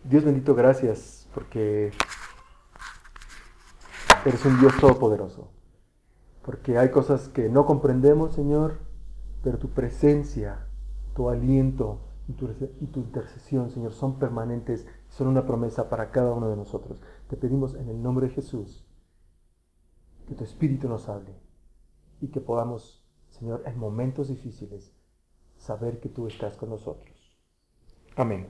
Dios bendito, gracias, porque eres un Dios todopoderoso. Porque hay cosas que no comprendemos, Señor, pero tu presencia, tu aliento y tu intercesión, Señor, son permanentes, son una promesa para cada uno de nosotros. Te pedimos en el nombre de Jesús que tu Espíritu nos hable y que podamos, Señor, en momentos difíciles, saber que tú estás con nosotros. Amén.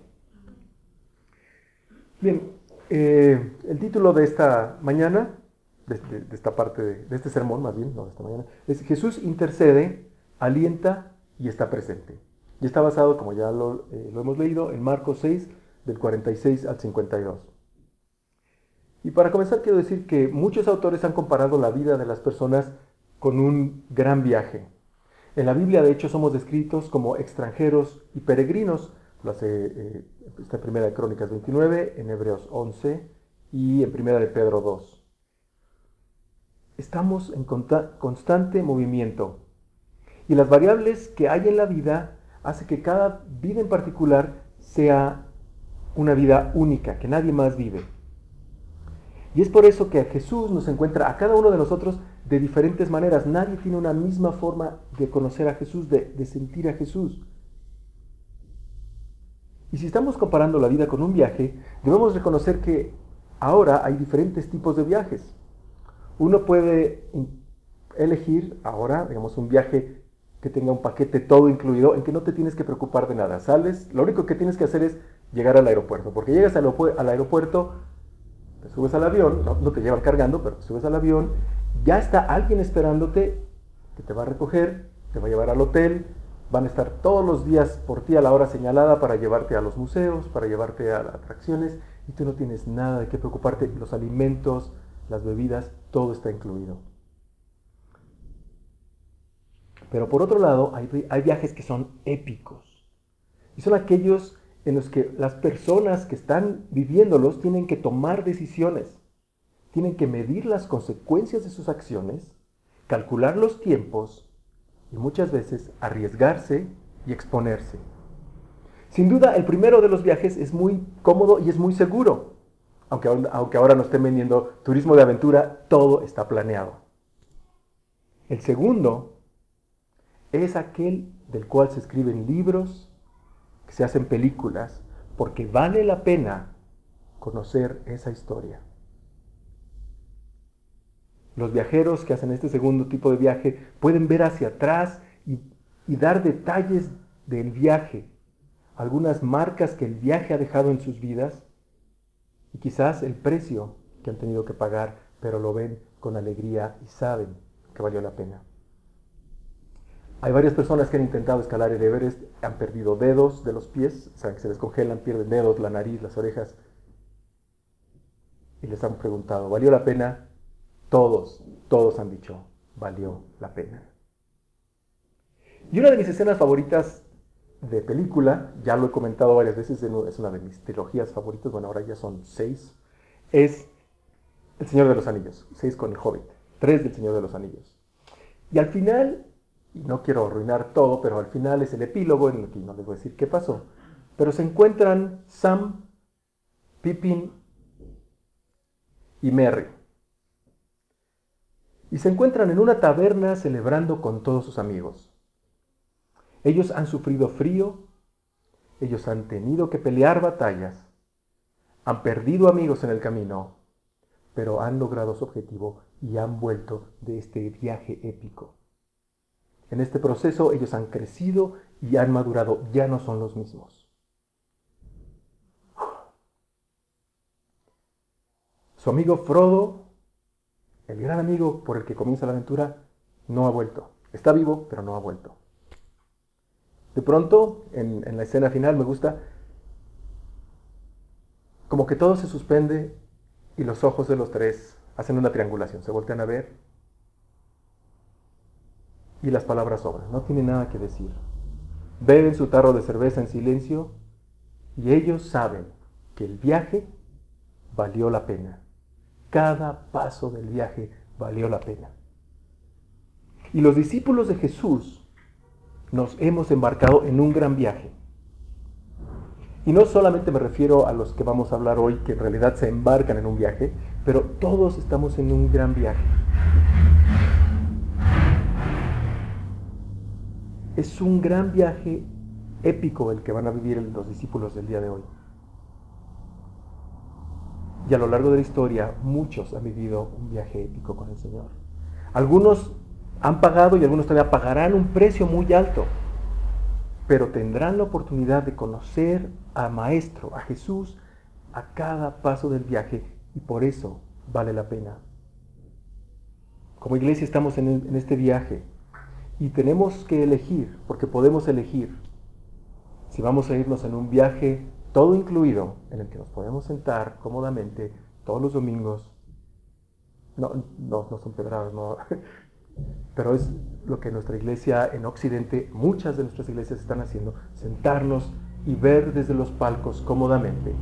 Bien, el título de esta mañana, de esta parte, de este sermón más bien, no de esta mañana, es Jesús intercede, alienta y está presente. Y está basado, como ya lo hemos leído, en Marcos 6, del 46 al 52. Y para comenzar quiero decir que muchos autores han comparado la vida de las personas con un gran viaje. En la Biblia, de hecho, somos descritos como extranjeros y peregrinos. Lo hace está en Primera de Crónicas 29, en Hebreos 11 y en Primera de Pedro 2. Estamos en constante movimiento y las variables que hay en la vida hace que cada vida en particular sea una vida única, que nadie más vive. Y es por eso que a Jesús nos encuentra a cada uno de nosotros de diferentes maneras. Nadie tiene una misma forma de conocer a Jesús, de sentir a Jesús. Y si estamos comparando la vida con un viaje, debemos reconocer que ahora hay diferentes tipos de viajes. Uno puede elegir ahora, digamos, un viaje que tenga un paquete todo incluido, en que no te tienes que preocupar de nada. Sales, lo único que tienes que hacer es llegar al aeropuerto, porque llegas al aeropuerto, te subes al avión, no te llevan cargando, pero te subes al avión, ya está alguien esperándote que te va a recoger, te va a llevar al hotel, van a estar todos los días por ti a la hora señalada para llevarte a los museos, para llevarte a las atracciones, y tú no tienes nada de qué preocuparte. Los alimentos, las bebidas, todo está incluido. Pero por otro lado, hay viajes que son épicos. Y son aquellos en los que las personas que están viviéndolos tienen que tomar decisiones. Tienen que medir las consecuencias de sus acciones, calcular los tiempos y muchas veces arriesgarse y exponerse. Sin duda, el primero de los viajes es muy cómodo y es muy seguro. Aunque ahora nos estén vendiendo turismo de aventura, todo está planeado. El segundo es aquel del cual se escriben libros, que se hacen películas, porque vale la pena conocer esa historia. Los viajeros que hacen este segundo tipo de viaje pueden ver hacia atrás y dar detalles del viaje, algunas marcas que el viaje ha dejado en sus vidas y quizás el precio que han tenido que pagar, pero lo ven con alegría y saben que valió la pena. Hay varias personas que han intentado escalar el Everest, han perdido dedos de los pies, o sea, que se les congelan, pierden dedos, la nariz, las orejas, y les han preguntado, ¿valió la pena? Todos han dicho, valió la pena. Y una de mis escenas favoritas de película, ya lo he comentado varias veces, es una de mis trilogías favoritas, bueno, ahora ya son 6, es El Señor de los Anillos, 6 con el Hobbit, 3 del Señor de los Anillos. Y al final, y no quiero arruinar todo, pero al final es el epílogo en el que no les voy a decir qué pasó, pero se encuentran Sam, Pippin y Merry. Y se encuentran en una taberna celebrando con todos sus amigos. Ellos han sufrido frío, ellos han tenido que pelear batallas, han perdido amigos en el camino, pero han logrado su objetivo y han vuelto de este viaje épico. En este proceso ellos han crecido y han madurado, ya no son los mismos. Su amigo Frodo, el gran amigo por el que comienza la aventura, no ha vuelto. Está vivo, pero no ha vuelto. De pronto, en la escena final me gusta, como que todo se suspende y los ojos de los tres hacen una triangulación, se voltean a ver y las palabras sobran, no tienen nada que decir. Beben su tarro de cerveza en silencio y ellos saben que el viaje valió la pena. Cada paso del viaje valió la pena. Y los discípulos de Jesús nos hemos embarcado en un gran viaje. Y no solamente me refiero a los que vamos a hablar hoy, que en realidad se embarcan en un viaje, pero todos estamos en un gran viaje. Es un gran viaje épico el que van a vivir los discípulos del día de hoy. Y a lo largo de la historia, muchos han vivido un viaje épico con el Señor. Algunos han pagado y algunos todavía pagarán un precio muy alto, pero tendrán la oportunidad de conocer al Maestro, a Jesús, a cada paso del viaje, y por eso vale la pena. Como iglesia estamos en este viaje y tenemos que elegir, porque podemos elegir, si vamos a irnos en un viaje todo incluido, en el que nos podemos sentar cómodamente todos los domingos. No son pedradas, no. Pero es lo que nuestra iglesia en Occidente, muchas de nuestras iglesias están haciendo, sentarnos y ver desde los palcos cómodamente.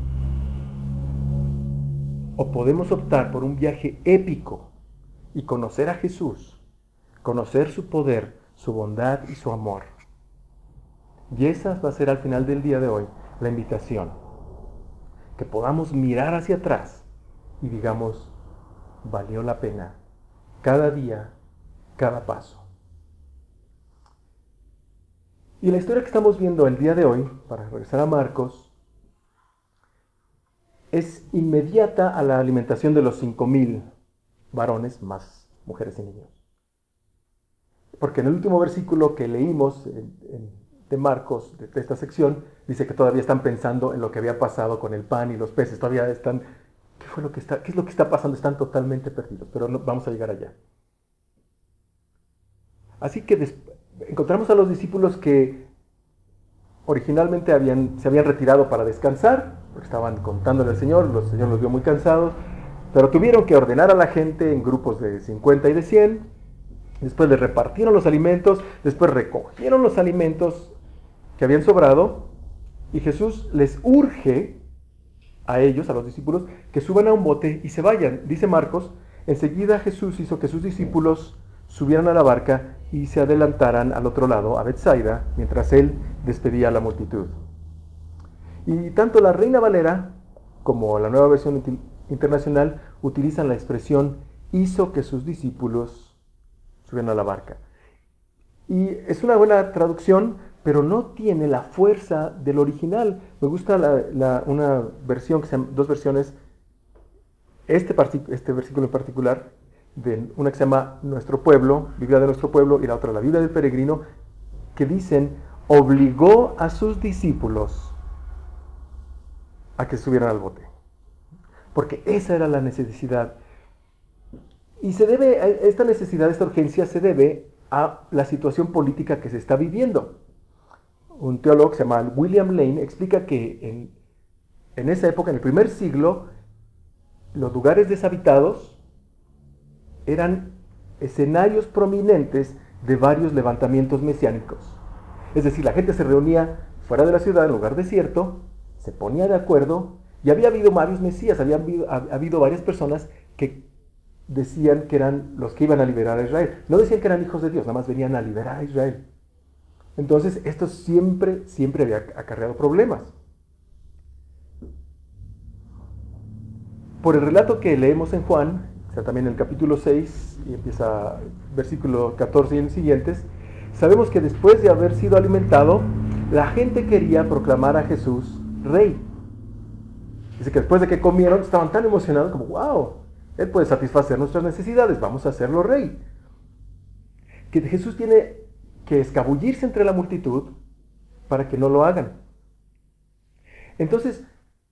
O podemos optar por un viaje épico y conocer a Jesús, conocer su poder, su bondad y su amor. Y esa va a ser al final del día de hoy la invitación. Que podamos mirar hacia atrás y digamos, valió la pena cada día, cada paso. Y la historia que estamos viendo el día de hoy, para regresar a Marcos, es inmediata a la alimentación de los 5,000 varones, más mujeres y niños. Porque en el último versículo que leímos de Marcos, de esta sección, dice que todavía están pensando en lo que había pasado con el pan y los peces. Todavía están, ¿qué es lo que está pasando? Están totalmente perdidos, pero no, vamos a llegar allá. Así que encontramos a los discípulos que originalmente se habían retirado para descansar, porque estaban contándole al Señor, el Señor los vio muy cansados, pero tuvieron que ordenar a la gente en grupos de 50 y de 100, después les repartieron los alimentos, después recogieron los alimentos que habían sobrado, y Jesús les urge a ellos, a los discípulos, que suban a un bote y se vayan. Dice Marcos, enseguida Jesús hizo que sus discípulos subieran a la barca y se adelantaran al otro lado, a Betsaida, mientras él despedía a la multitud. Y tanto la Reina Valera como la Nueva Versión Internacional utilizan la expresión hizo que sus discípulos subieran a la barca. Y es una buena traducción, pero no tiene la fuerza del original. Me gusta una versión, dos versiones, este versículo en particular, de una que se llama Nuestro Pueblo, Biblia de Nuestro Pueblo, y la otra, la Biblia del Peregrino, que dicen, obligó a sus discípulos a que subieran al bote. Porque esa era la necesidad. Y esta necesidad, esta urgencia, se debe a la situación política que se está viviendo. Un teólogo que se llama William Lane explica que en esa época, en el primer siglo, los lugares deshabitados eran escenarios prominentes de varios levantamientos mesiánicos. Es decir, la gente se reunía fuera de la ciudad, en un lugar desierto, se ponía de acuerdo, y había habido varios mesías, había habido varias personas que decían que eran los que iban a liberar a Israel. No decían que eran hijos de Dios, nada más venían a liberar a Israel. Entonces, esto siempre había acarreado problemas. Por el relato que leemos en Juan, o sea, también en el capítulo 6, y empieza versículo 14 y en siguientes, sabemos que después de haber sido alimentado, la gente quería proclamar a Jesús rey. Dice que después de que comieron, estaban tan emocionados como, wow, Él puede satisfacer nuestras necesidades, vamos a hacerlo rey. Que Jesús tiene que escabullirse entre la multitud para que no lo hagan. Entonces,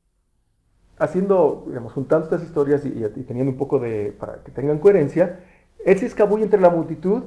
juntando estas historias y teniendo un poco para que tengan coherencia, Él se escabulle entre la multitud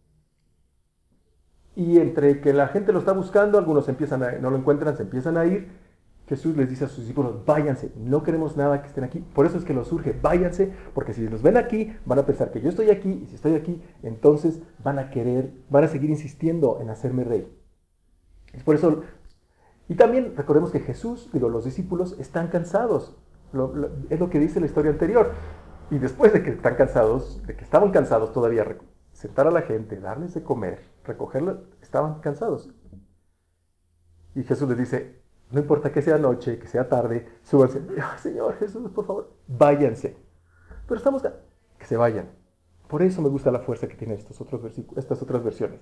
y entre que la gente lo está buscando, algunos no lo encuentran, se empiezan a ir. Jesús les dice a sus discípulos, váyanse, no queremos nada que estén aquí. Por eso es que los urge, váyanse, porque si los ven aquí, van a pensar que yo estoy aquí, y si estoy aquí, entonces van a seguir insistiendo en hacerme rey. Es por eso, y también recordemos que los discípulos están cansados. Es lo que dice la historia anterior. Y después de que están cansados, de que estaban cansados todavía, sentar a la gente, darles de comer, recogerla, estaban cansados. Y Jesús les dice, No importa que sea noche, que sea tarde, súbanse. Señor Jesús, por favor, váyanse. Pero estamos que se vayan. Por eso me gusta la fuerza que tienen estas otras versiones.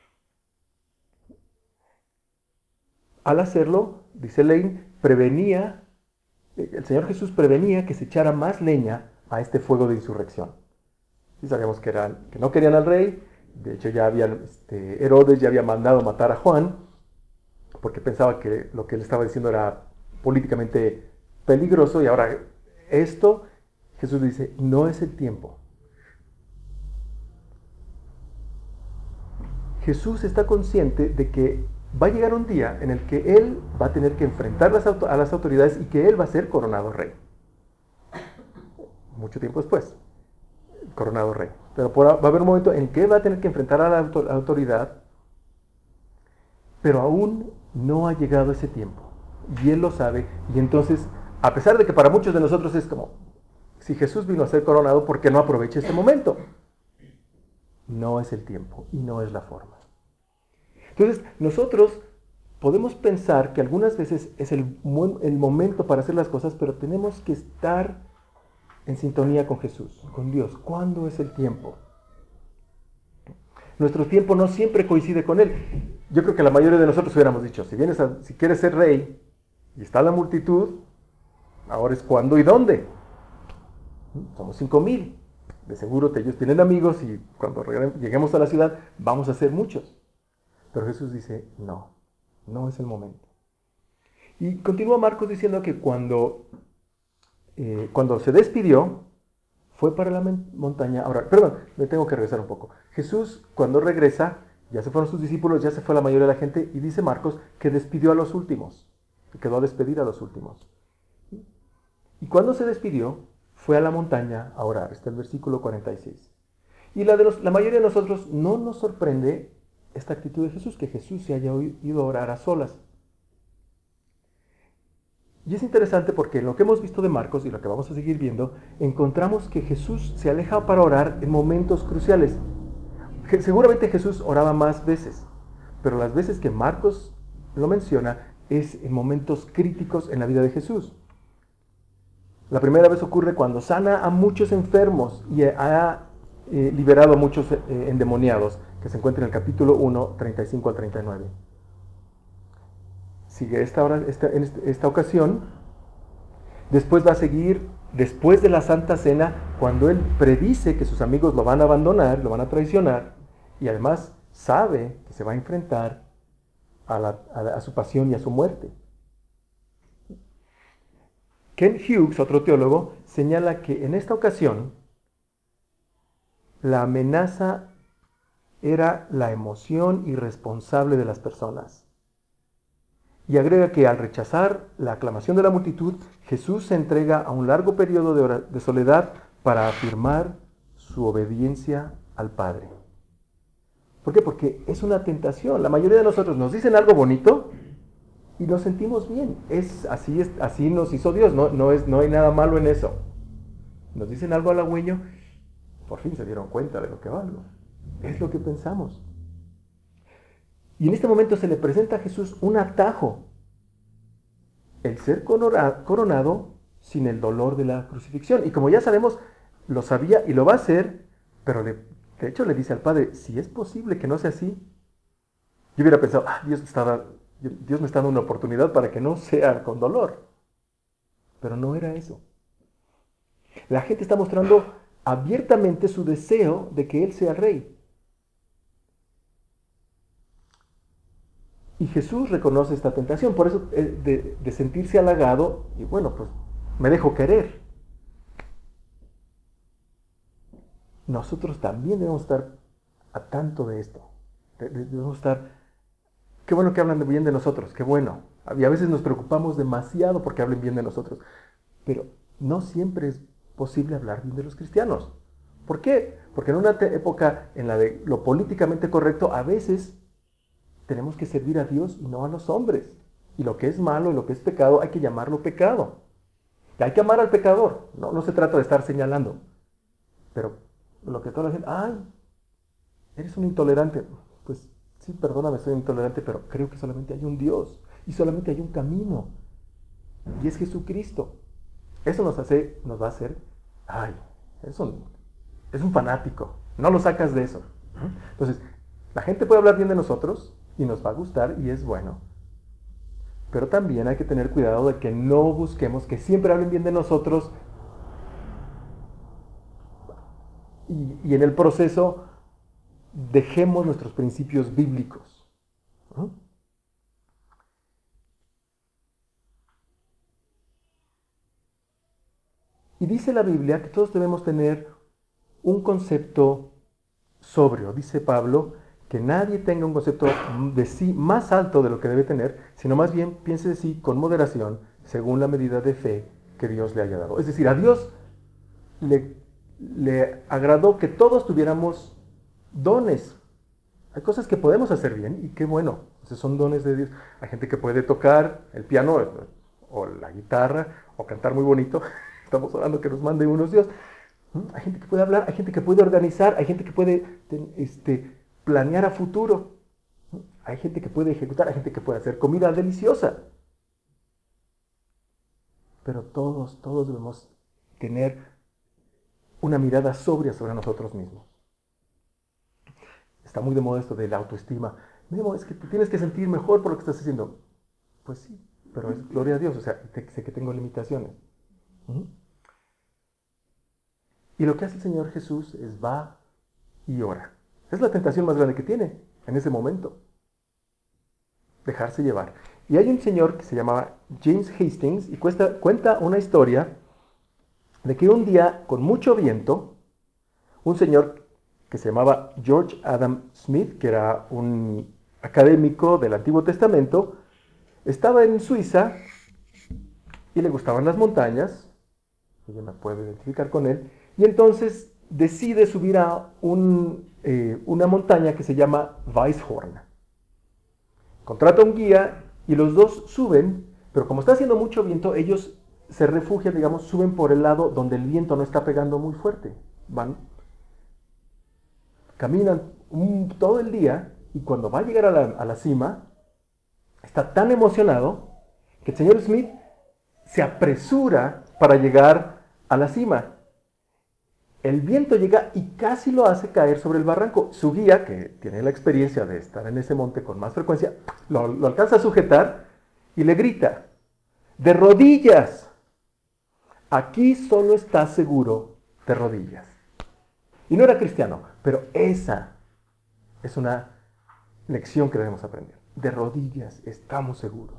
Al hacerlo, dice Lane, el Señor Jesús prevenía que se echara más leña a este fuego de insurrección. Y sabíamos que no querían al rey. De hecho, Herodes ya había mandado matar a Juan, porque pensaba que lo que él estaba diciendo era políticamente peligroso. Y ahora esto, Jesús dice, no es el tiempo. Jesús está consciente de que va a llegar un día en el que él va a tener que enfrentar a las autoridades y que él va a ser coronado rey. Mucho tiempo después, coronado rey. Pero va a haber un momento en que él va a tener que enfrentar a la autoridad, pero aún no ha llegado ese tiempo. Y él lo sabe. Y entonces, a pesar de que para muchos de nosotros es como, si Jesús vino a ser coronado, ¿por qué no aprovecha este momento? No es el tiempo y no es la forma. Entonces, nosotros podemos pensar que algunas veces es el momento para hacer las cosas, pero tenemos que estar en sintonía con Jesús, con Dios. ¿Cuándo es el tiempo? Nuestro tiempo no siempre coincide con Él. Yo creo que la mayoría de nosotros hubiéramos dicho, si quieres ser rey y está la multitud, ahora es cuándo y dónde. Somos 5,000. De seguro que ellos tienen amigos y cuando lleguemos a la ciudad vamos a ser muchos. Pero Jesús dice, no es el momento. Y continúa Marcos diciendo que cuando se despidió, fue para la montaña. Ahora, perdón, me tengo que regresar un poco. Jesús, cuando regresa, ya se fueron sus discípulos, ya se fue la mayoría de la gente, y dice Marcos que despidió a los últimos, que quedó a despedir a los últimos. Y cuando se despidió, fue a la montaña a orar. Está el versículo 46. Y la mayoría de nosotros no nos sorprende esta actitud de Jesús, que Jesús se haya ido a orar a solas. Y es interesante porque en lo que hemos visto de Marcos y lo que vamos a seguir viendo, encontramos que Jesús se aleja para orar en momentos cruciales. Seguramente Jesús oraba más veces, pero las veces que Marcos lo menciona es en momentos críticos en la vida de Jesús. La primera vez ocurre cuando sana a muchos enfermos y ha liberado a muchos endemoniados, que se encuentra en el capítulo 1, 35 al 39. Sigue esta ocasión. Después va a seguir, después de la Santa Cena, cuando él predice que sus amigos lo van a abandonar, lo van a traicionar, y además sabe que se va a enfrentar a su pasión y a su muerte. Ken Hughes, otro teólogo, señala que en esta ocasión la amenaza era la emoción irresponsable de las personas. Y agrega que al rechazar la aclamación de la multitud, Jesús se entrega a un largo periodo de soledad para afirmar su obediencia al Padre. ¿Por qué? Porque es una tentación. La mayoría de nosotros nos dicen algo bonito y nos sentimos bien. Así nos hizo Dios, no hay nada malo en eso. Nos dicen algo halagüeño, por fin se dieron cuenta de lo que valgo. Es lo que pensamos. Y en este momento se le presenta a Jesús un atajo. El ser coronado sin el dolor de la crucifixión. Y como ya sabemos, lo sabía y lo va a hacer, pero de hecho le dice al Padre, si es posible que no sea así. Yo hubiera pensado, Dios me está dando una oportunidad para que no sea con dolor. Pero no era eso. La gente está mostrando abiertamente su deseo de que Él sea rey. Y Jesús reconoce esta tentación, por eso de sentirse halagado, y bueno, pues me dejo querer. Nosotros también debemos estar a tanto de esto. Debemos estar, qué bueno que hablan bien de nosotros, qué bueno. Y a veces nos preocupamos demasiado porque hablen bien de nosotros. Pero no siempre es posible hablar bien de los cristianos. ¿Por qué? Porque en una época en la de lo políticamente correcto, a veces tenemos que servir a Dios y no a los hombres. Y lo que es malo y lo que es pecado hay que llamarlo pecado. Y hay que amar al pecador. No se trata de estar señalando. Pero lo que toda la gente, eres un intolerante. Pues sí, perdóname, soy intolerante, pero creo que solamente hay un Dios. Y solamente hay un camino, y es Jesucristo. Eso nos va a hacer, ay, es un fanático, no lo sacas de eso. Entonces, la gente puede hablar bien de nosotros y nos va a gustar y es bueno. Pero también hay que tener cuidado de que no busquemos que siempre hablen bien de nosotros y en el proceso dejemos nuestros principios bíblicos. ¿No? Y dice la Biblia que todos debemos tener un concepto sobrio. Dice Pablo que nadie tenga un concepto de sí más alto de lo que debe tener, sino más bien piense de sí con moderación, según la medida de fe que Dios le haya dado. Es decir, a Dios le agradó que todos tuviéramos dones. Hay cosas que podemos hacer bien y qué bueno, esos son dones de Dios. Hay gente que puede tocar el piano o la guitarra o cantar muy bonito. Estamos orando que nos mande unos Dios. Hay gente que puede hablar, hay gente que puede organizar, hay gente que puede planear a futuro. Hay gente que puede ejecutar, hay gente que puede hacer comida deliciosa. Pero todos debemos tener una mirada sobria sobre nosotros mismos. Está muy de moda esto de la autoestima. Memo, es que te tienes que sentir mejor por lo que estás haciendo. Pues sí, pero es gloria a Dios, o sea, sé que tengo limitaciones. ¿Mm? Y lo que hace el Señor Jesús es va y ora. Es la tentación más grande que tiene en ese momento. Dejarse llevar. Y hay un señor que se llamaba James Hastings y cuenta una historia de que un día, con mucho viento, un señor que se llamaba George Adam Smith, que era un académico del Antiguo Testamento, estaba en Suiza y le gustaban las montañas, yo me puedo identificar con él, y entonces decide subir a una montaña que se llama Weisshorn. Contrata un guía y los dos suben, pero como está haciendo mucho viento, ellos se refugian, digamos, suben por el lado donde el viento no está pegando muy fuerte. Caminan todo el día y cuando va a llegar a la cima, está tan emocionado que el señor Smith se apresura para llegar a la cima. El viento llega y casi lo hace caer sobre el barranco. Su guía, que tiene la experiencia de estar en ese monte con más frecuencia, lo alcanza a sujetar y le grita, ¡de rodillas! Aquí solo estás seguro de rodillas. Y no era cristiano, pero esa es una lección que debemos aprender. De rodillas estamos seguros.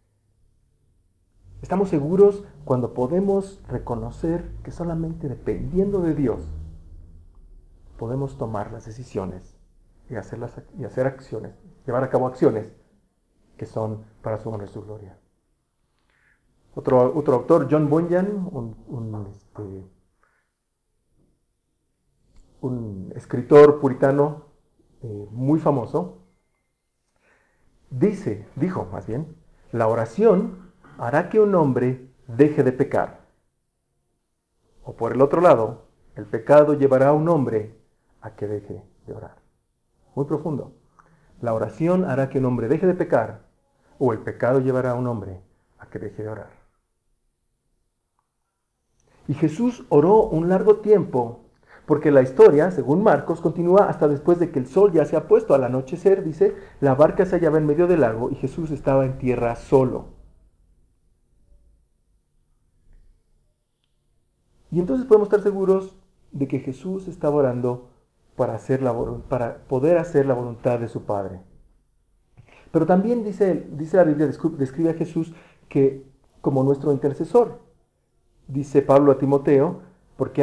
Estamos seguros cuando podemos reconocer que solamente dependiendo de Dios podemos tomar las decisiones y hacer acciones, llevar a cabo acciones que son para su honor y su gloria. Otro autor, John Bunyan, un escritor puritano muy famoso, dijo más bien, la oración hará que un hombre deje de pecar. O por el otro lado, el pecado llevará a un hombre a que deje de orar. Muy profundo. La oración hará que un hombre deje de pecar, o el pecado llevará a un hombre a que deje de orar. Y Jesús oró un largo tiempo, porque la historia, según Marcos, continúa hasta después de que el sol ya se ha puesto. Al anochecer, dice, la barca se hallaba en medio del lago y Jesús estaba en tierra solo. Y entonces podemos estar seguros de que Jesús estaba orando para poder hacer la voluntad de su Padre. Pero también dice la Biblia, describe a Jesús que como nuestro intercesor. Dice Pablo a Timoteo, porque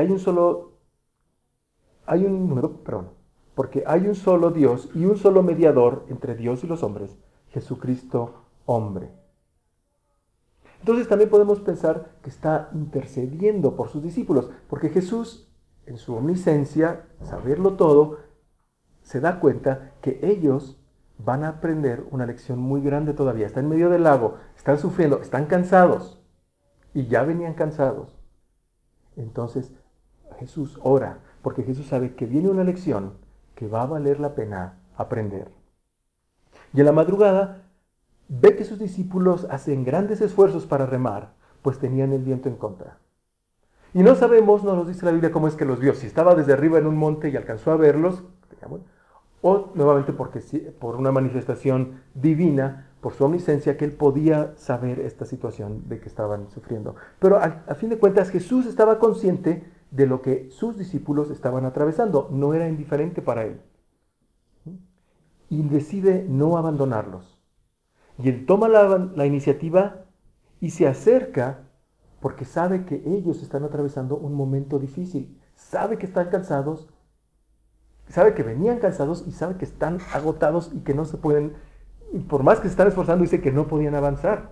porque hay un solo Dios y un solo mediador entre Dios y los hombres, Jesucristo hombre. Entonces también podemos pensar que está intercediendo por sus discípulos, porque Jesús, en su omnisciencia, saberlo todo, se da cuenta que ellos van a aprender una lección muy grande todavía. Están en medio del lago, están sufriendo, están cansados y ya venían cansados. Entonces Jesús ora, porque Jesús sabe que viene una lección que va a valer la pena aprender. Y en la madrugada ve que sus discípulos hacen grandes esfuerzos para remar, pues tenían el viento en contra. Y no sabemos, no nos dice la Biblia cómo es que los vio, si estaba desde arriba en un monte y alcanzó a verlos, o nuevamente porque por una manifestación divina, por su omnisciencia, que él podía saber esta situación de que estaban sufriendo. Pero a fin de cuentas Jesús estaba consciente de lo que sus discípulos estaban atravesando, no era indiferente para él. Y decide no abandonarlos. Y él toma la iniciativa y se acerca porque sabe que ellos están atravesando un momento difícil. Sabe que están cansados, sabe que venían cansados y sabe que están agotados y que no se pueden, y por más que se están esforzando, dice que no podían avanzar.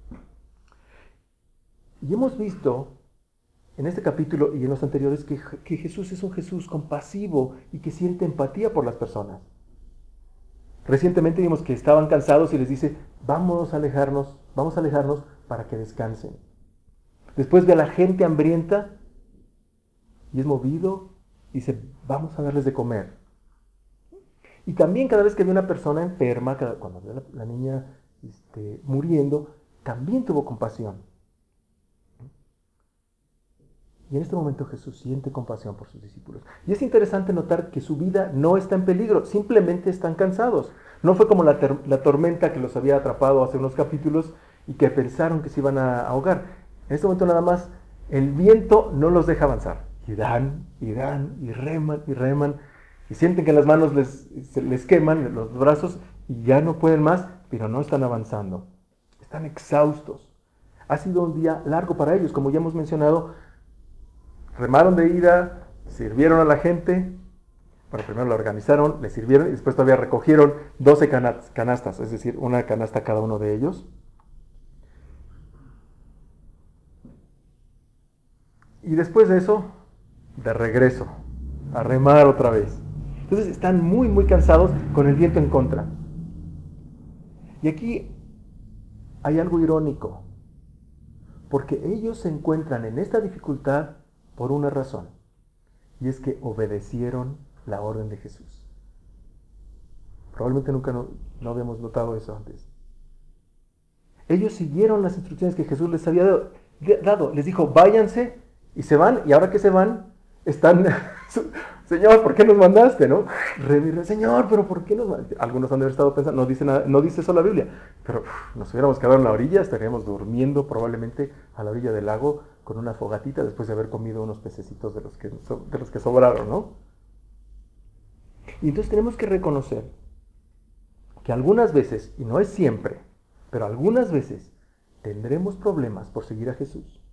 Y hemos visto en este capítulo y en los anteriores que Jesús es un Jesús compasivo y que siente empatía por las personas. Recientemente vimos que estaban cansados y les dice, vamos a alejarnos para que descansen. Después ve a la gente hambrienta y es movido y dice, vamos a darles de comer. Y también cada vez que ve una persona enferma, cuando ve a la niña muriendo, también tuvo compasión. Y en este momento Jesús siente compasión por sus discípulos. Y es interesante notar que su vida no está en peligro, simplemente están cansados. No fue como la tormenta que los había atrapado hace unos capítulos y que pensaron que se iban a ahogar. En este momento nada más el viento no los deja avanzar. Y dan, y reman, y reman. Y sienten que las manos les queman, los brazos, y ya no pueden más, pero no están avanzando. Están exhaustos. Ha sido un día largo para ellos, como ya hemos mencionado. Remaron de ida, sirvieron a la gente, bueno, primero la organizaron, le sirvieron y después todavía recogieron 12 canastas, es decir, una canasta cada uno de ellos. Y después de eso, de regreso, a remar otra vez. Entonces están muy, muy cansados con el viento en contra. Y aquí hay algo irónico, porque ellos se encuentran en esta dificultad por una razón, y es que obedecieron la orden de Jesús. Probablemente nunca no habíamos notado eso antes. Ellos siguieron las instrucciones que Jesús les había dado. Les dijo, váyanse, y se van, y ahora que se van, están, Señor, ¿por qué nos mandaste? ¿No? Señor, pero ¿por qué nos mandaste? Algunos han de haber estado pensando, no dice nada, no dice eso la Biblia, pero nos hubiéramos quedado en la orilla, estaríamos durmiendo probablemente a la orilla del lago con una fogatita después de haber comido unos pececitos de los que sobraron, ¿no? Y entonces tenemos que reconocer que algunas veces, y no es siempre, pero algunas veces tendremos problemas por seguir a Jesús.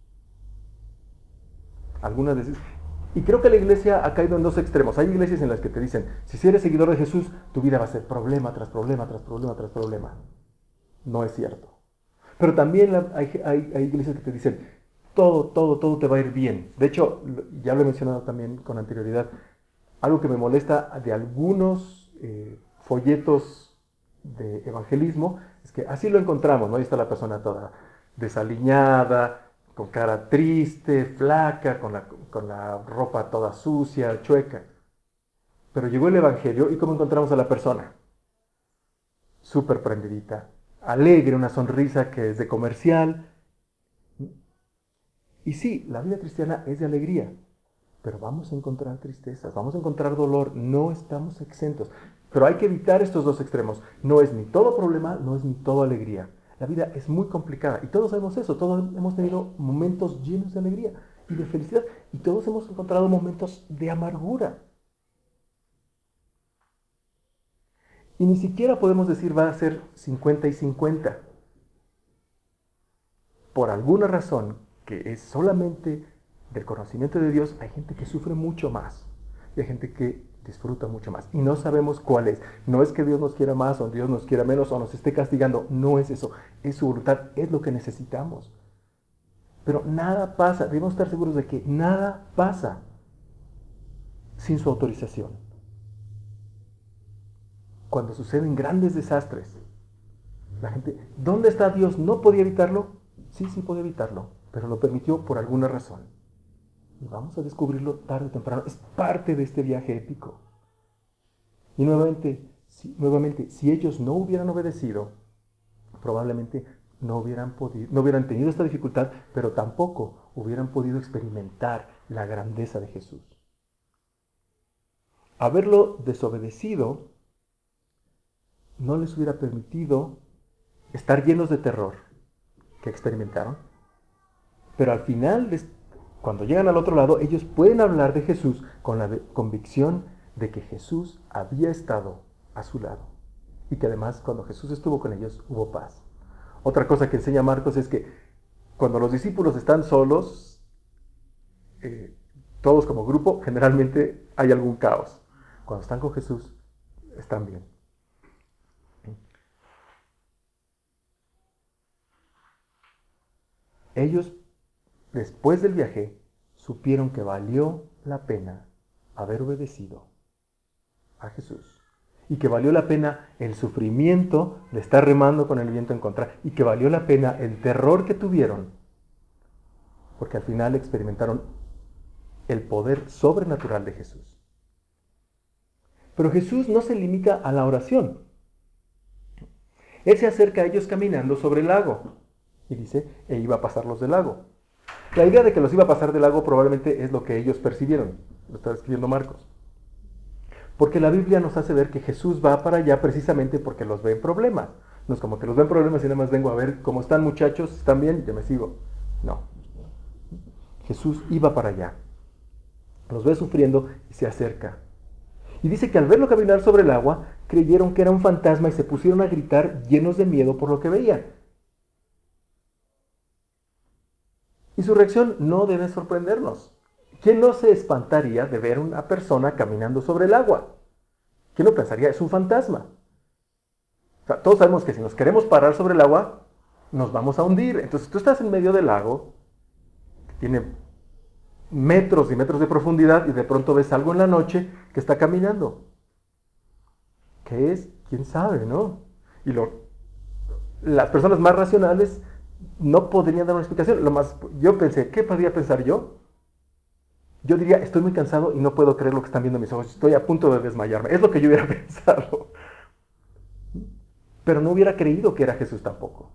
Algunas veces. Y creo que la iglesia ha caído en dos extremos. Hay iglesias en las que te dicen, si eres seguidor de Jesús, tu vida va a ser problema tras problema, tras problema, tras problema. No es cierto. Pero también hay iglesias que te dicen, todo te va a ir bien. De hecho, ya lo he mencionado también con anterioridad, algo que me molesta de algunos folletos de evangelismo es que así lo encontramos, ¿no? Ahí está la persona toda desaliñada, con cara triste, flaca, con la ropa toda sucia, chueca. Pero llegó el evangelio y ¿cómo encontramos a la persona? Súper prendidita, alegre, una sonrisa que es de comercial. Y sí, la vida cristiana es de alegría, pero vamos a encontrar tristezas, vamos a encontrar dolor, no estamos exentos. Pero hay que evitar estos dos extremos. No es ni todo problema, no es ni todo alegría. La vida es muy complicada y todos sabemos eso, todos hemos tenido momentos llenos de alegría y de felicidad y todos hemos encontrado momentos de amargura. Y ni siquiera podemos decir va a ser 50 y 50. Por alguna razón que es solamente del conocimiento de Dios, hay gente que sufre mucho más y hay gente que disfruta mucho más. Y no sabemos cuál es. No es que Dios nos quiera más o Dios nos quiera menos o nos esté castigando. No es eso. Es su voluntad. Es lo que necesitamos. Pero nada pasa. Debemos estar seguros de que nada pasa sin su autorización. Cuando suceden grandes desastres, la gente, ¿dónde está Dios? ¿No podía evitarlo? Sí podía evitarlo, pero lo permitió por alguna razón. Y vamos a descubrirlo tarde o temprano. Es parte de este viaje épico. Y nuevamente, si ellos no hubieran obedecido, probablemente no hubieran tenido esta dificultad, pero tampoco hubieran podido experimentar la grandeza de Jesús. Haberlo desobedecido no les hubiera permitido estar llenos de terror que experimentaron, pero al final, cuando llegan al otro lado, ellos pueden hablar de Jesús con la convicción de que Jesús había estado a su lado y que además cuando Jesús estuvo con ellos hubo paz. Otra cosa que enseña Marcos es que cuando los discípulos están solos, todos como grupo, generalmente hay algún caos. Cuando están con Jesús, están bien. Ellos, después del viaje, supieron que valió la pena haber obedecido a Jesús. Y que valió la pena el sufrimiento de estar remando con el viento en contra. Y que valió la pena el terror que tuvieron. Porque al final experimentaron el poder sobrenatural de Jesús. Pero Jesús no se limita a la oración. Él se acerca a ellos caminando sobre el lago. Y dice, e iba a pasarlos del lago. La idea de que los iba a pasar del lago probablemente es lo que ellos percibieron. Lo está escribiendo Marcos. Porque la Biblia nos hace ver que Jesús va para allá precisamente porque los ve en problemas. No es como que los ve en problemas y nada más vengo a ver cómo están, muchachos, están bien, ya me sigo. No. Jesús iba para allá. Los ve sufriendo y se acerca. Y dice que al verlo caminar sobre el agua, creyeron que era un fantasma y se pusieron a gritar llenos de miedo por lo que veían. Y su reacción no debe sorprendernos. ¿Quién no se espantaría de ver una persona caminando sobre el agua? ¿Quién no pensaría? Es un fantasma. O sea, todos sabemos que si nos queremos parar sobre el agua, nos vamos a hundir. Entonces tú estás en medio del lago, que tiene metros y metros de profundidad, y de pronto ves algo en la noche que está caminando. ¿Qué es? ¿Quién sabe, no? Y las personas más racionales no podrían dar una explicación. Yo pensé, ¿qué podría pensar yo? Yo diría, estoy muy cansado y no puedo creer lo que están viendo mis ojos. Estoy a punto de desmayarme. Es lo que yo hubiera pensado. Pero no hubiera creído que era Jesús tampoco.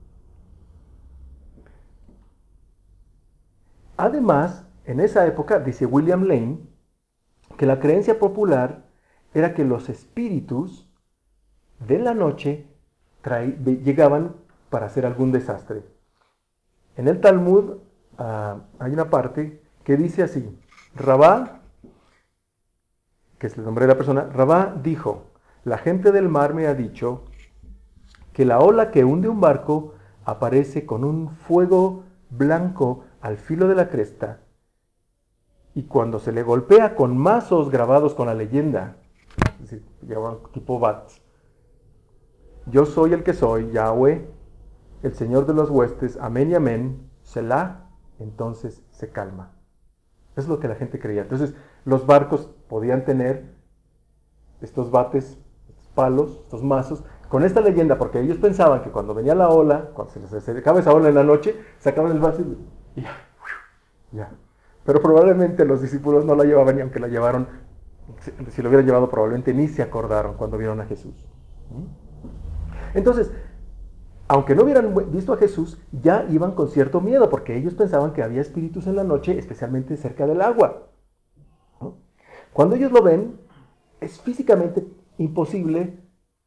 Además, en esa época, dice William Lane, que la creencia popular era que los espíritus de la noche llegaban para hacer algún desastre. En el Talmud hay una parte que dice así: Rabá, que es el nombre de la persona, Rabá dijo, la gente del mar me ha dicho que la ola que hunde un barco aparece con un fuego blanco al filo de la cresta, y cuando se le golpea con mazos grabados con la leyenda, es decir, llevaban tipo bats, yo soy el que soy, Yahweh, el Señor de los huestes, amén y amén, Selah, entonces se calma. Es lo que la gente creía. Entonces, los barcos podían tener estos bates, estos palos, estos mazos, con esta leyenda, porque ellos pensaban que cuando venía la ola, cuando se les acercaba esa ola en la noche, sacaban el vaso y ya. Pero probablemente los discípulos no la llevaban, y aunque la llevaron, si lo hubieran llevado, probablemente ni se acordaron cuando vieron a Jesús. Entonces, aunque no hubieran visto a Jesús, ya iban con cierto miedo, porque ellos pensaban que había espíritus en la noche, especialmente cerca del agua. Cuando ellos lo ven, es físicamente imposible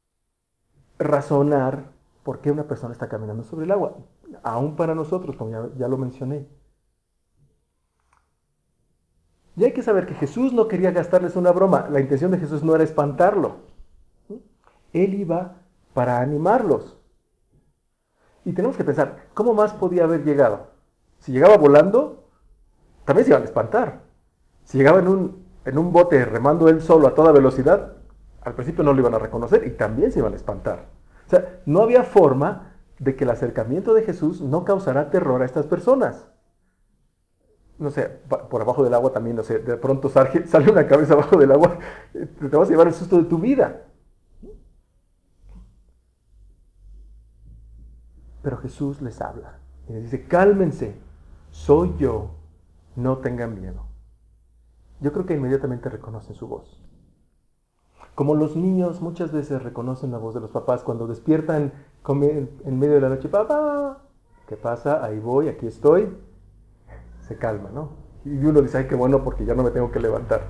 razonar por qué una persona está caminando sobre el agua, aún para nosotros, como ya lo mencioné. Y hay que saber que Jesús no quería gastarles una broma. La intención de Jesús no era espantarlo. Él iba para animarlos. Y tenemos que pensar, ¿cómo más podía haber llegado? Si llegaba volando, también se iban a espantar. Si llegaba en un bote remando él solo a toda velocidad, al principio no lo iban a reconocer y también se iban a espantar. O sea, no había forma de que el acercamiento de Jesús no causara terror a estas personas. No sé, por abajo del agua también, no sé, de pronto sale una cabeza abajo del agua, te vas a llevar el susto de tu vida. Pero Jesús les habla y les dice, cálmense, soy yo, no tengan miedo. Yo creo que inmediatamente reconocen su voz. Como los niños muchas veces reconocen la voz de los papás cuando despiertan come en medio de la noche, papá, ¿qué pasa? Ahí voy, aquí estoy. Se calma, ¿no? Y uno dice, ay, qué bueno, porque ya no me tengo que levantar.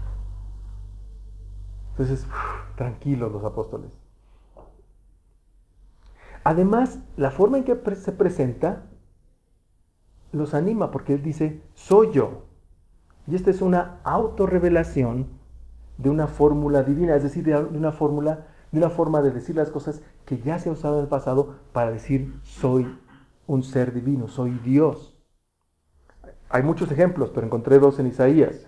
Entonces, tranquilos los apóstoles. Además, la forma en que se presenta los anima, porque él dice, soy yo. Y esta es una autorrevelación de una fórmula divina, es decir, de una fórmula, de una forma de decir las cosas que ya se ha usado en el pasado para decir, soy un ser divino, soy Dios. Hay muchos ejemplos, pero encontré dos en Isaías.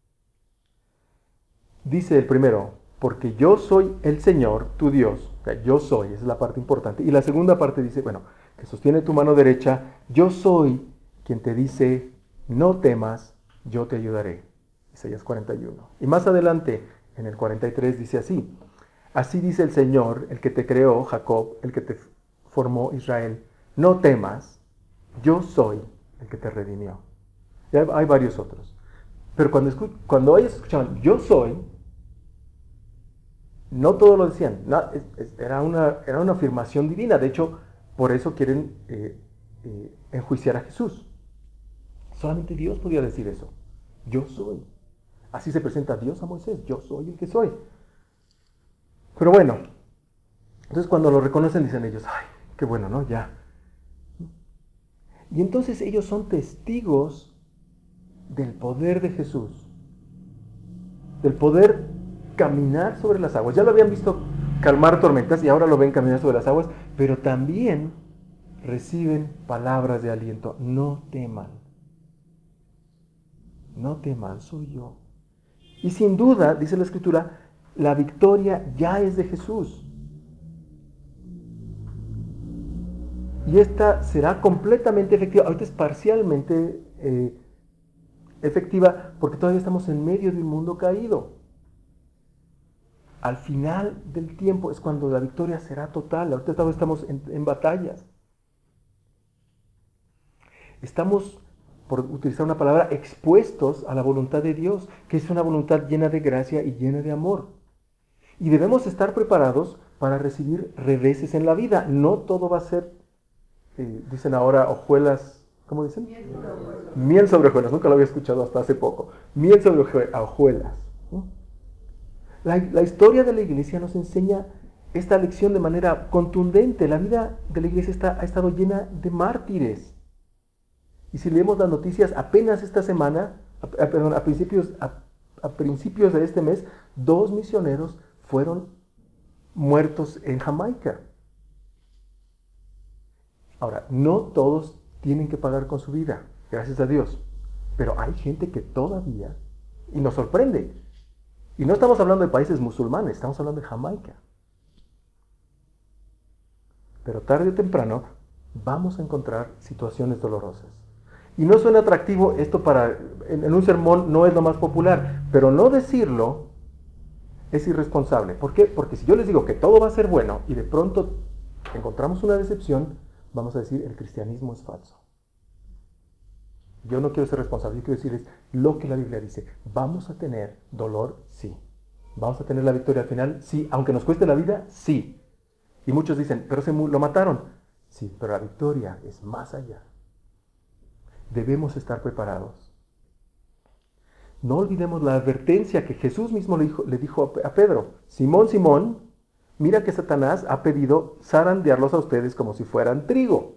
Dice el primero, porque yo soy el Señor, tu Dios. O sea, yo soy, esa es la parte importante. Y la segunda parte dice, bueno, que sostiene tu mano derecha, yo soy quien te dice, no temas, yo te ayudaré. Isaías 41. Y más adelante, en el 43, dice así, así dice el Señor, el que te creó, Jacob, el que te formó, Israel, no temas, yo soy el que te redimió. Y hay varios otros. Pero cuando ellos escuchaban, yo soy, no todos lo decían, era una afirmación divina. De hecho, por eso quieren enjuiciar a Jesús. Solamente Dios podía decir eso. Yo soy. Así se presenta Dios a Moisés. Yo soy el que soy. Pero bueno, entonces cuando lo reconocen dicen ellos, ay, qué bueno, ¿no? Ya. Y entonces ellos son testigos del poder de Jesús. Del poder caminar sobre las aguas. Ya lo habían visto calmar tormentas y ahora lo ven caminar sobre las aguas, pero también reciben palabras de aliento. No teman. No teman, soy yo. Y sin duda, dice la Escritura, la victoria ya es de Jesús. Y esta será completamente efectiva. Ahorita es parcialmente efectiva porque todavía estamos en medio de un mundo caído. Al final del tiempo es cuando la victoria será total. Ahorita todavía estamos en batallas. Estamos, por utilizar una palabra, expuestos a la voluntad de Dios, que es una voluntad llena de gracia y llena de amor. Y debemos estar preparados para recibir reveses en la vida. No todo va a ser, dicen ahora, hojuelas, ¿cómo dicen? Miel sobre hojuelas. Nunca lo había escuchado hasta hace poco. Miel sobre hojuelas. La historia de la iglesia nos enseña esta lección de manera contundente. La vida de la iglesia ha estado llena de mártires. Y si leemos las noticias, apenas esta semana, a principios de este mes, 2 misioneros fueron muertos en Jamaica. Ahora, no todos tienen que pagar con su vida, gracias a Dios. Pero hay gente que todavía, y nos sorprende. Y no estamos hablando de países musulmanes, estamos hablando de Jamaica. Pero tarde o temprano vamos a encontrar situaciones dolorosas. Y no suena atractivo, esto en un sermón no es lo más popular, pero no decirlo es irresponsable. ¿Por qué? Porque si yo les digo que todo va a ser bueno y de pronto encontramos una decepción, vamos a decir el cristianismo es falso. Yo no quiero ser responsable, yo quiero decirles lo que la Biblia dice. Vamos a tener dolor, sí. Vamos a tener la victoria al final, sí. Aunque nos cueste la vida, sí. Y muchos dicen, pero lo mataron. Sí, pero la victoria es más allá. Debemos estar preparados. No olvidemos la advertencia que Jesús mismo le dijo a Pedro. Simón, Simón, mira que Satanás ha pedido zarandearlos a ustedes como si fueran trigo.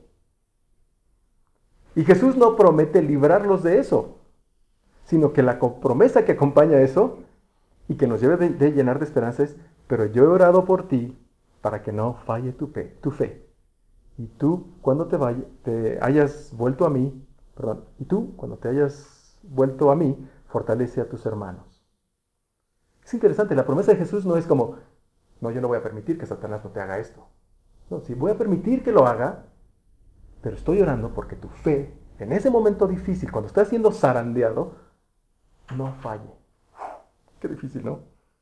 Y Jesús no promete librarlos de eso, sino que la promesa que acompaña eso y que nos lleve de llenar de esperanza es, pero yo he orado por ti para que no falle tu fe. Y tú, cuando te hayas vuelto a mí, fortalece a tus hermanos. Es interesante, la promesa de Jesús no es como, no, yo no voy a permitir que Satanás no te haga esto. No, sí, voy a permitir que lo haga, pero estoy orando porque tu fe, en ese momento difícil, cuando estás siendo zarandeado, no falle. Qué difícil, ¿no?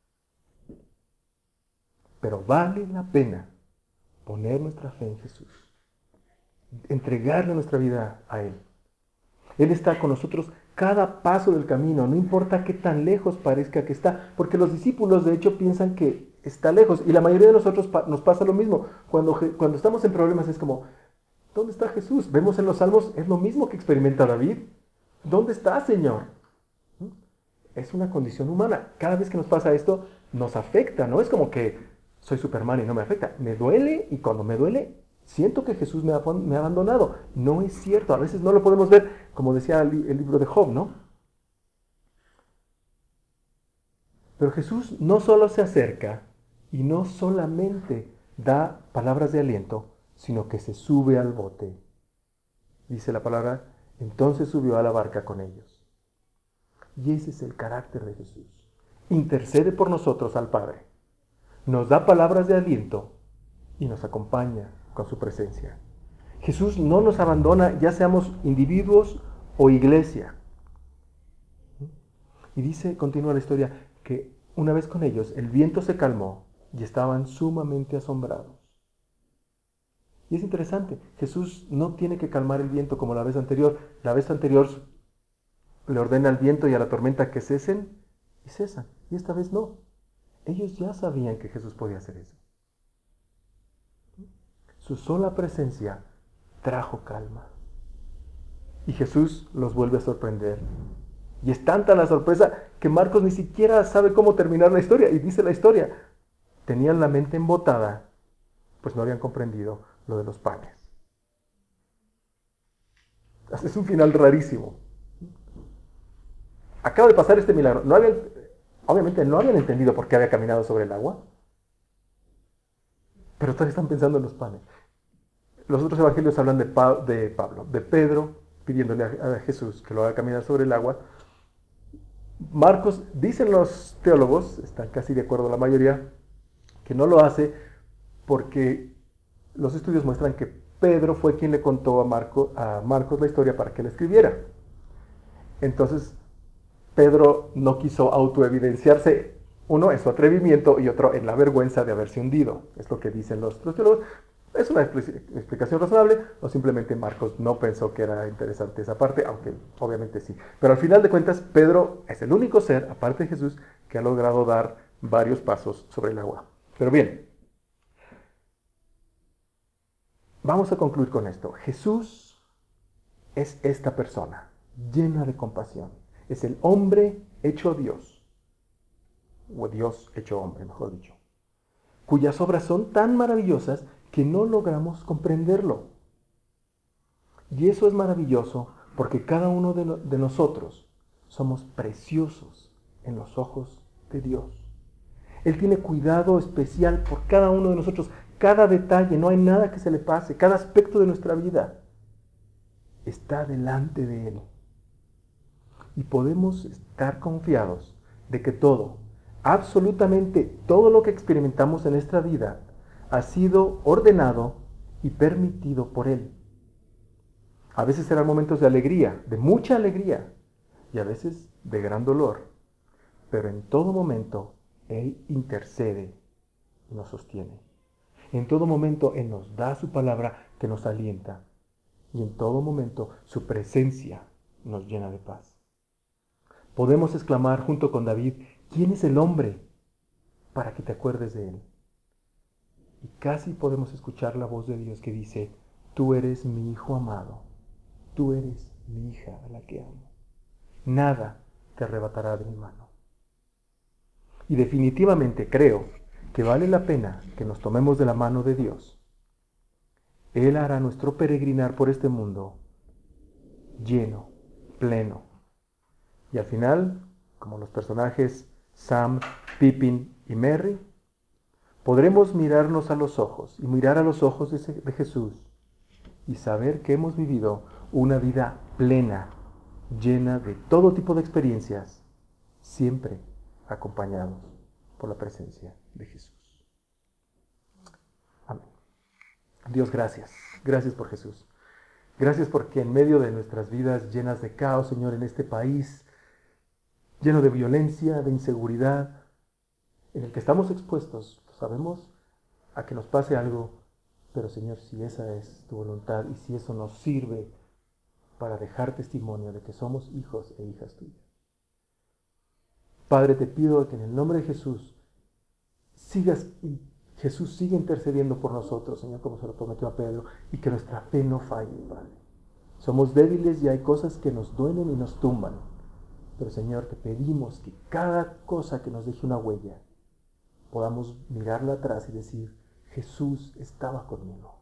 Pero vale la pena poner nuestra fe en Jesús. Entregarle nuestra vida a Él. Él está con nosotros cada paso del camino, no importa qué tan lejos parezca que está, porque los discípulos de hecho piensan que está lejos. Y la mayoría de nosotros nos pasa lo mismo. Cuando estamos en problemas es como, ¿dónde está Jesús? Vemos en los Salmos, es lo mismo que experimenta David. ¿Dónde está, Señor? Es una condición humana. Cada vez que nos pasa esto, nos afecta. No es como que soy Superman y no me afecta. Me duele y cuando me duele, siento que Jesús me ha abandonado. No es cierto. A veces no lo podemos ver, como decía el libro de Job, ¿no? Pero Jesús no solo se acerca y no solamente da palabras de aliento, sino que se sube al bote. Dice la palabra, entonces subió a la barca con ellos. Y ese es el carácter de Jesús. Intercede por nosotros al Padre. Nos da palabras de aliento y nos acompaña con su presencia. Jesús no nos abandona, ya seamos individuos o iglesia. Y dice, continúa la historia, que una vez con ellos el viento se calmó y estaban sumamente asombrados. Y es interesante, Jesús no tiene que calmar el viento como la vez anterior. La vez anterior le ordena al viento y a la tormenta que cesen y cesan. Y esta vez no. Ellos ya sabían que Jesús podía hacer eso. Su sola presencia trajo calma. Y Jesús los vuelve a sorprender. Y es tanta la sorpresa que Marcos ni siquiera sabe cómo terminar la historia. Y dice la historia, tenían la mente embotada, pues no habían comprendido lo de los panes. Es un final rarísimo. Acaba de pasar este milagro. Obviamente no habían entendido por qué había caminado sobre el agua, pero todavía están pensando en los panes. Los otros evangelios hablan de Pablo, de Pedro, pidiéndole a Jesús que lo haga caminar sobre el agua. Marcos, dicen los teólogos, están casi de acuerdo la mayoría, que no lo hace porque los estudios muestran que Pedro fue quien le contó a Marcos la historia para que la escribiera. Entonces, Pedro no quiso autoevidenciarse, uno en su atrevimiento y otro en la vergüenza de haberse hundido. Es lo que dicen los teólogos. Es una explicación razonable, o simplemente Marcos no pensó que era interesante esa parte, aunque obviamente sí. Pero al final de cuentas, Pedro es el único ser, aparte de Jesús, que ha logrado dar varios pasos sobre el agua. Pero bien, vamos a concluir con esto. Jesús es esta persona, llena de compasión. Es el hombre hecho Dios, o Dios hecho hombre, mejor dicho, cuyas obras son tan maravillosas que no logramos comprenderlo. Y eso es maravilloso porque cada uno de nosotros somos preciosos en los ojos de Dios. Él tiene cuidado especial por cada uno de nosotros, cada detalle, no hay nada que se le pase, cada aspecto de nuestra vida está delante de Él. Y podemos estar confiados de que todo, absolutamente todo lo que experimentamos en nuestra vida ha sido ordenado y permitido por Él. A veces serán momentos de alegría, de mucha alegría, y a veces de gran dolor. Pero en todo momento Él intercede y nos sostiene. En todo momento Él nos da su palabra que nos alienta. Y en todo momento su presencia nos llena de paz. Podemos exclamar junto con David, ¿quién es el hombre para que te acuerdes de él? Y casi podemos escuchar la voz de Dios que dice, tú eres mi hijo amado, tú eres mi hija a la que amo. Nada te arrebatará de mi mano. Y definitivamente creo que vale la pena que nos tomemos de la mano de Dios. Él hará nuestro peregrinar por este mundo lleno, pleno. Y al final, como los personajes Sam, Pippin y Merry, podremos mirarnos a los ojos y mirar a los ojos de Jesús y saber que hemos vivido una vida plena, llena de todo tipo de experiencias, siempre acompañados por la presencia de Jesús. Amén. Dios, gracias. Gracias por Jesús. Gracias porque en medio de nuestras vidas llenas de caos, Señor, en este país, lleno de violencia, de inseguridad, en el que estamos expuestos, sabemos a que nos pase algo, pero Señor, si esa es tu voluntad y si eso nos sirve para dejar testimonio de que somos hijos e hijas tuyas. Padre, te pido que en el nombre de Jesús y Jesús sigue intercediendo por nosotros, Señor, como se lo prometió a Pedro, y que nuestra fe no falle, Padre. Somos débiles y hay cosas que nos duelen y nos tumban. Pero, Señor, te pedimos que cada cosa que nos deje una huella, podamos mirarla atrás y decir, Jesús estaba conmigo.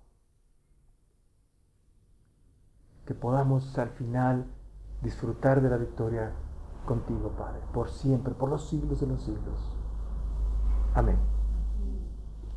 Que podamos al final disfrutar de la victoria contigo, Padre, por siempre, por los siglos de los siglos. Amén.